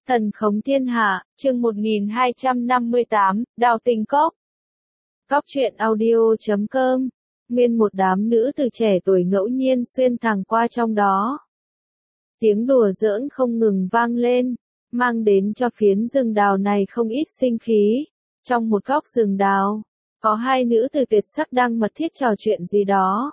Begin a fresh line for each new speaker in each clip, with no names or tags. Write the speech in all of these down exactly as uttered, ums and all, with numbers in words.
Thần khống thiên hạ, chương một nghìn hai trăm năm mươi tám, Đào Tình Cốc. Cóc truyện audio chấm com. Nguyên một đám nữ từ trẻ tuổi ngẫu nhiên xuyên thẳng qua trong đó. Tiếng đùa giỡn không ngừng vang lên, mang đến cho phiến rừng đào này không ít sinh khí. Trong một góc rừng đào, có hai nữ từ tuyệt sắc đang mật thiết trò chuyện gì đó.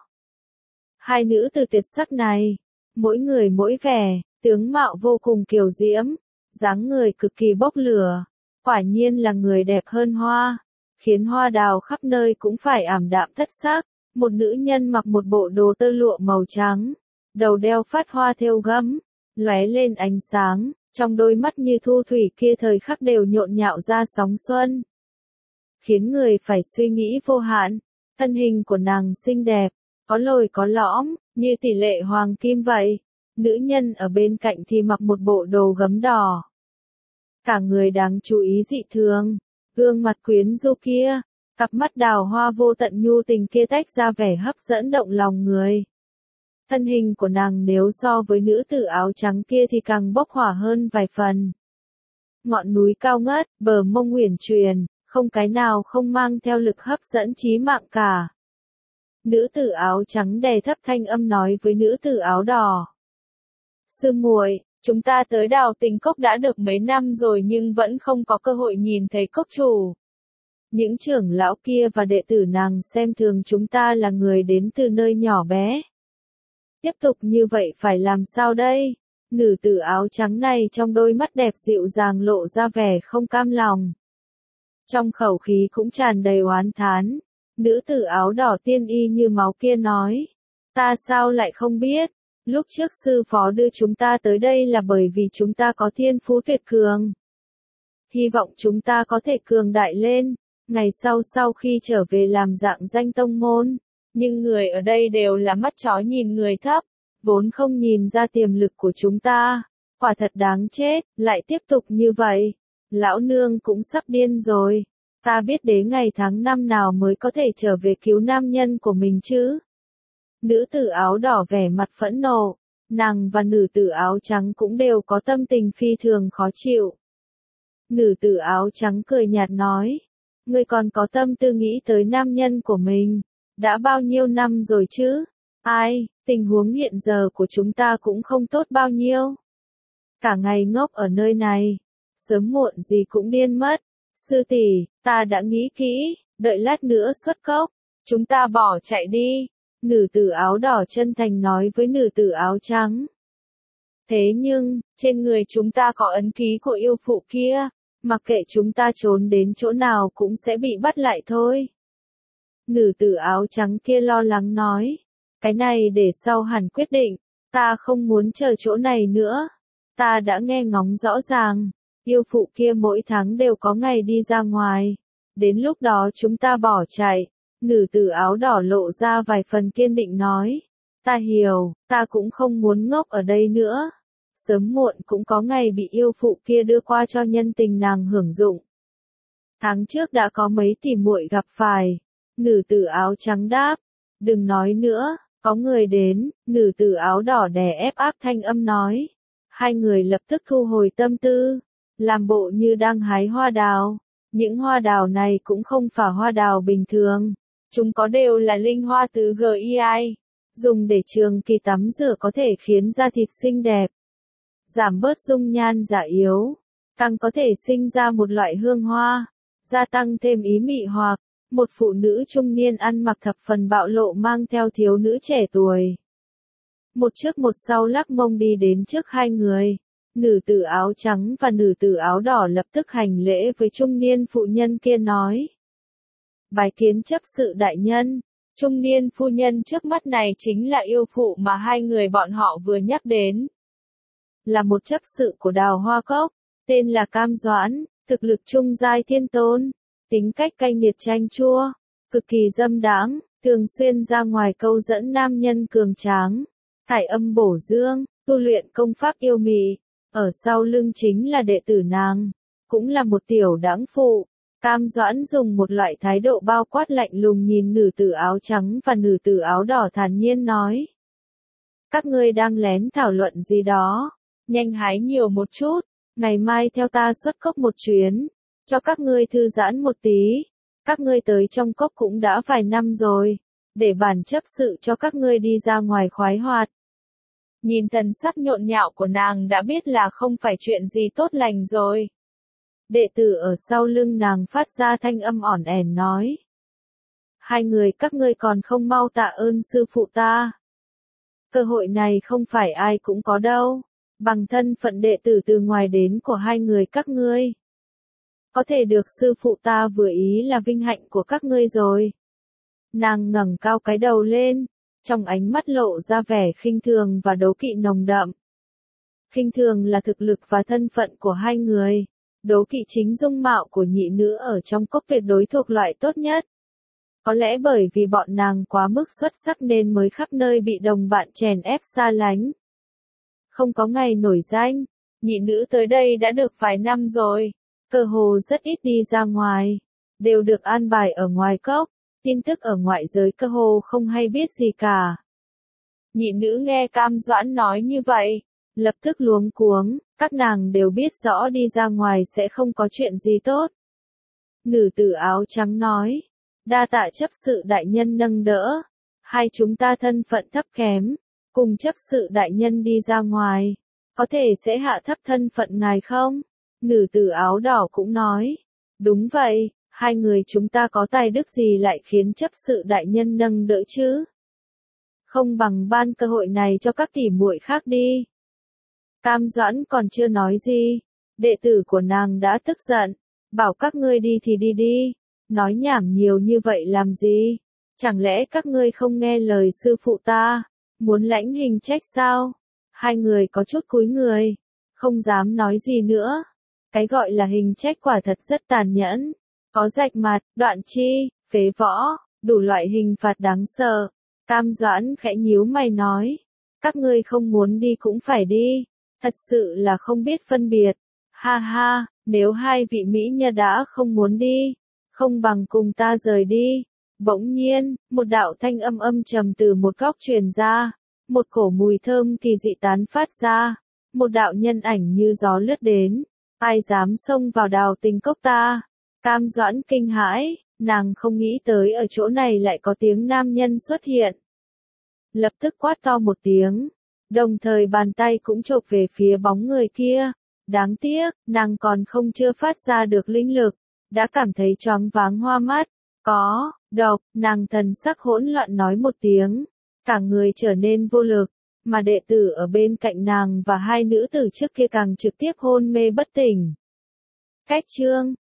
Hai nữ từ tuyệt sắc này, mỗi người mỗi vẻ, tướng mạo vô cùng kiều diễm, dáng người cực kỳ bốc lửa, quả nhiên là người đẹp hơn hoa, khiến hoa đào khắp nơi cũng phải ảm đạm thất sắc. Một nữ nhân mặc một bộ đồ tơ lụa màu trắng, đầu đeo phát hoa thêu gấm, lóe lên ánh sáng, trong đôi mắt như thu thủy kia thời khắc đều nhộn nhạo ra sóng xuân, khiến người phải suy nghĩ vô hạn. Thân hình của nàng xinh đẹp, có lồi có lõm, như tỷ lệ hoàng kim vậy. Nữ nhân ở bên cạnh thì mặc một bộ đồ gấm đỏ. Cả người đáng chú ý dị thường, gương mặt quyến rũ kia, cặp mắt đào hoa vô tận nhu tình kia tách ra vẻ hấp dẫn động lòng người. Thân hình của nàng nếu so với nữ tử áo trắng kia thì càng bốc hỏa hơn vài phần. Ngọn núi cao ngất, bờ mông uyển chuyển, không cái nào không mang theo lực hấp dẫn chí mạng cả. Nữ tử áo trắng đè thấp thanh âm nói với nữ tử áo đỏ. Sư muội, chúng ta tới Đào Tình Cốc đã được mấy năm rồi nhưng vẫn không có cơ hội nhìn thấy cốc chủ. Những trưởng lão kia và đệ tử nàng xem thường chúng ta là người đến từ nơi nhỏ bé. Tiếp tục như vậy phải làm sao đây? Nữ tử áo trắng này trong đôi mắt đẹp dịu dàng lộ ra vẻ không cam lòng. Trong khẩu khí cũng tràn đầy oán thán. Nữ tử áo đỏ tiên y như máu kia nói. Ta sao lại không biết? Lúc trước sư phó đưa chúng ta tới đây là bởi vì chúng ta có thiên phú tuyệt cường. Hy vọng chúng ta có thể cường đại lên, ngày sau sau khi trở về làm dạng danh tông môn. Nhưng người ở đây đều là mắt chó nhìn người thấp, vốn không nhìn ra tiềm lực của chúng ta. Quả thật đáng chết, lại tiếp tục như vậy. Lão nương cũng sắp điên rồi. Ta biết đến ngày tháng năm nào mới có thể trở về cứu nam nhân của mình chứ. Nữ tử áo đỏ vẻ mặt phẫn nộ, nàng và nữ tử áo trắng cũng đều có tâm tình phi thường khó chịu. Nữ tử áo trắng cười nhạt nói, ngươi còn có tâm tư nghĩ tới nam nhân của mình, đã bao nhiêu năm rồi chứ? Ai, tình huống hiện giờ của chúng ta cũng không tốt bao nhiêu. Cả ngày ngốc ở nơi này, sớm muộn gì cũng điên mất. Sư tỷ, ta đã nghĩ kỹ, đợi lát nữa xuất cốc, chúng ta bỏ chạy đi. Nữ tử áo đỏ chân thành nói với nữ tử áo trắng. Thế nhưng, trên người chúng ta có ấn ký của yêu phụ kia, mặc kệ chúng ta trốn đến chỗ nào cũng sẽ bị bắt lại thôi. Nữ tử áo trắng kia lo lắng nói. Cái này để sau hẳn quyết định, ta không muốn chờ chỗ này nữa. Ta đã nghe ngóng rõ ràng, yêu phụ kia mỗi tháng đều có ngày đi ra ngoài. Đến lúc đó chúng ta bỏ chạy. Nữ tử áo đỏ lộ ra vài phần kiên định nói. Ta hiểu, ta cũng không muốn ngốc ở đây nữa. Sớm muộn cũng có ngày bị yêu phụ kia đưa qua cho nhân tình nàng hưởng dụng. Tháng trước đã có mấy tỷ muội gặp phải. Nữ tử áo trắng đáp. Đừng nói nữa, có người đến. Nữ tử áo đỏ đè ép áp thanh âm nói. Hai người lập tức thu hồi tâm tư, làm bộ như đang hái hoa đào. Những hoa đào này cũng không phải hoa đào bình thường. Chúng có đều là linh hoa tứ gi i, dùng để trường kỳ tắm rửa có thể khiến da thịt xinh đẹp, giảm bớt dung nhan già yếu, càng có thể sinh ra một loại hương hoa, gia tăng thêm ý mị hoặc. Một phụ nữ trung niên ăn mặc thập phần bạo lộ mang theo thiếu nữ trẻ tuổi. Một trước một sau lắc mông đi đến trước hai người. Nữ tử áo trắng và nữ tử áo đỏ lập tức hành lễ với trung niên phụ nhân kia nói. Bái kiến chấp sự đại nhân. Trung niên phu nhân trước mắt này chính là yêu phụ mà hai người bọn họ vừa nhắc đến. Là một chấp sự của Đào Hoa Cốc, tên là Cam Doãn, thực lực trung giai thiên tôn, tính cách cay nghiệt chanh chua, cực kỳ dâm đãng, thường xuyên ra ngoài câu dẫn nam nhân cường tráng, thải âm bổ dương, tu luyện công pháp yêu mị. Ở sau lưng chính là đệ tử nàng, cũng là một tiểu đãng phụ. Cam Doãn dùng một loại thái độ bao quát lạnh lùng nhìn nữ tử áo trắng và nữ tử áo đỏ thản nhiên nói. Các ngươi đang lén thảo luận gì đó, nhanh hái nhiều một chút, ngày mai theo ta xuất cốc một chuyến, cho các ngươi thư giãn một tí, các ngươi tới trong cốc cũng đã vài năm rồi, để bản chấp sự cho các ngươi đi ra ngoài khoái hoạt. Nhìn thần sắc nhộn nhạo của nàng đã biết là không phải chuyện gì tốt lành rồi. Đệ tử ở sau lưng nàng phát ra thanh âm ỏn ẻn nói. Hai người các ngươi còn không mau tạ ơn sư phụ ta. Cơ hội này không phải ai cũng có đâu, bằng thân phận đệ tử từ ngoài đến của hai người các ngươi. Có thể được sư phụ ta vừa ý là vinh hạnh của các ngươi rồi. Nàng ngẩng cao cái đầu lên, trong ánh mắt lộ ra vẻ khinh thường và đố kỵ nồng đậm. Khinh thường là thực lực và thân phận của hai người, đố kỵ chính dung mạo của nhị nữ ở trong cốc tuyệt đối thuộc loại tốt nhất. Có lẽ bởi vì bọn nàng quá mức xuất sắc nên mới khắp nơi bị đồng bạn chèn ép xa lánh. Không có ngày nổi danh, nhị nữ tới đây đã được vài năm rồi, cơ hồ rất ít đi ra ngoài, đều được an bài ở ngoài cốc, tin tức ở ngoại giới cơ hồ không hay biết gì cả. Nhị nữ nghe Cam Doãn nói như vậy, lập tức luống cuống, các nàng đều biết rõ đi ra ngoài sẽ không có chuyện gì tốt. Nữ tử áo trắng nói, đa tạ chấp sự đại nhân nâng đỡ, hai chúng ta thân phận thấp kém, cùng chấp sự đại nhân đi ra ngoài, có thể sẽ hạ thấp thân phận ngài không? Nữ tử áo đỏ cũng nói, đúng vậy, hai người chúng ta có tài đức gì lại khiến chấp sự đại nhân nâng đỡ chứ? Không bằng ban cơ hội này cho các tỷ muội khác đi. Cam Doãn còn chưa nói gì, đệ tử của nàng đã tức giận, bảo các ngươi đi thì đi đi, nói nhảm nhiều như vậy làm gì? Chẳng lẽ các ngươi không nghe lời sư phụ ta, muốn lãnh hình trách sao? Hai người có chút cúi người, không dám nói gì nữa. Cái gọi là hình trách quả thật rất tàn nhẫn, có rạch mặt, đoạn chi, phế võ, đủ loại hình phạt đáng sợ. Cam Doãn khẽ nhíu mày nói, các ngươi không muốn đi cũng phải đi, thật sự là không biết phân biệt. Ha ha, nếu hai vị mỹ nhân đã không muốn đi, không bằng cùng ta rời đi. Bỗng nhiên, một đạo thanh âm âm trầm từ một góc truyền ra, một cổ mùi thơm kỳ dị tán phát ra, một đạo nhân ảnh như gió lướt đến, ai dám xông vào Đào Tình Cốc ta? Cam Doãn kinh hãi, nàng không nghĩ tới ở chỗ này lại có tiếng nam nhân xuất hiện. Lập tức quát to một tiếng, đồng thời bàn tay cũng chộp về phía bóng người kia. Đáng tiếc, nàng còn không chưa phát ra được linh lực, đã cảm thấy choáng váng hoa mắt. Có, độc, nàng thần sắc hỗn loạn nói một tiếng, cả người trở nên vô lực, mà đệ tử ở bên cạnh nàng và hai nữ tử trước kia càng trực tiếp hôn mê bất tỉnh. Cách chương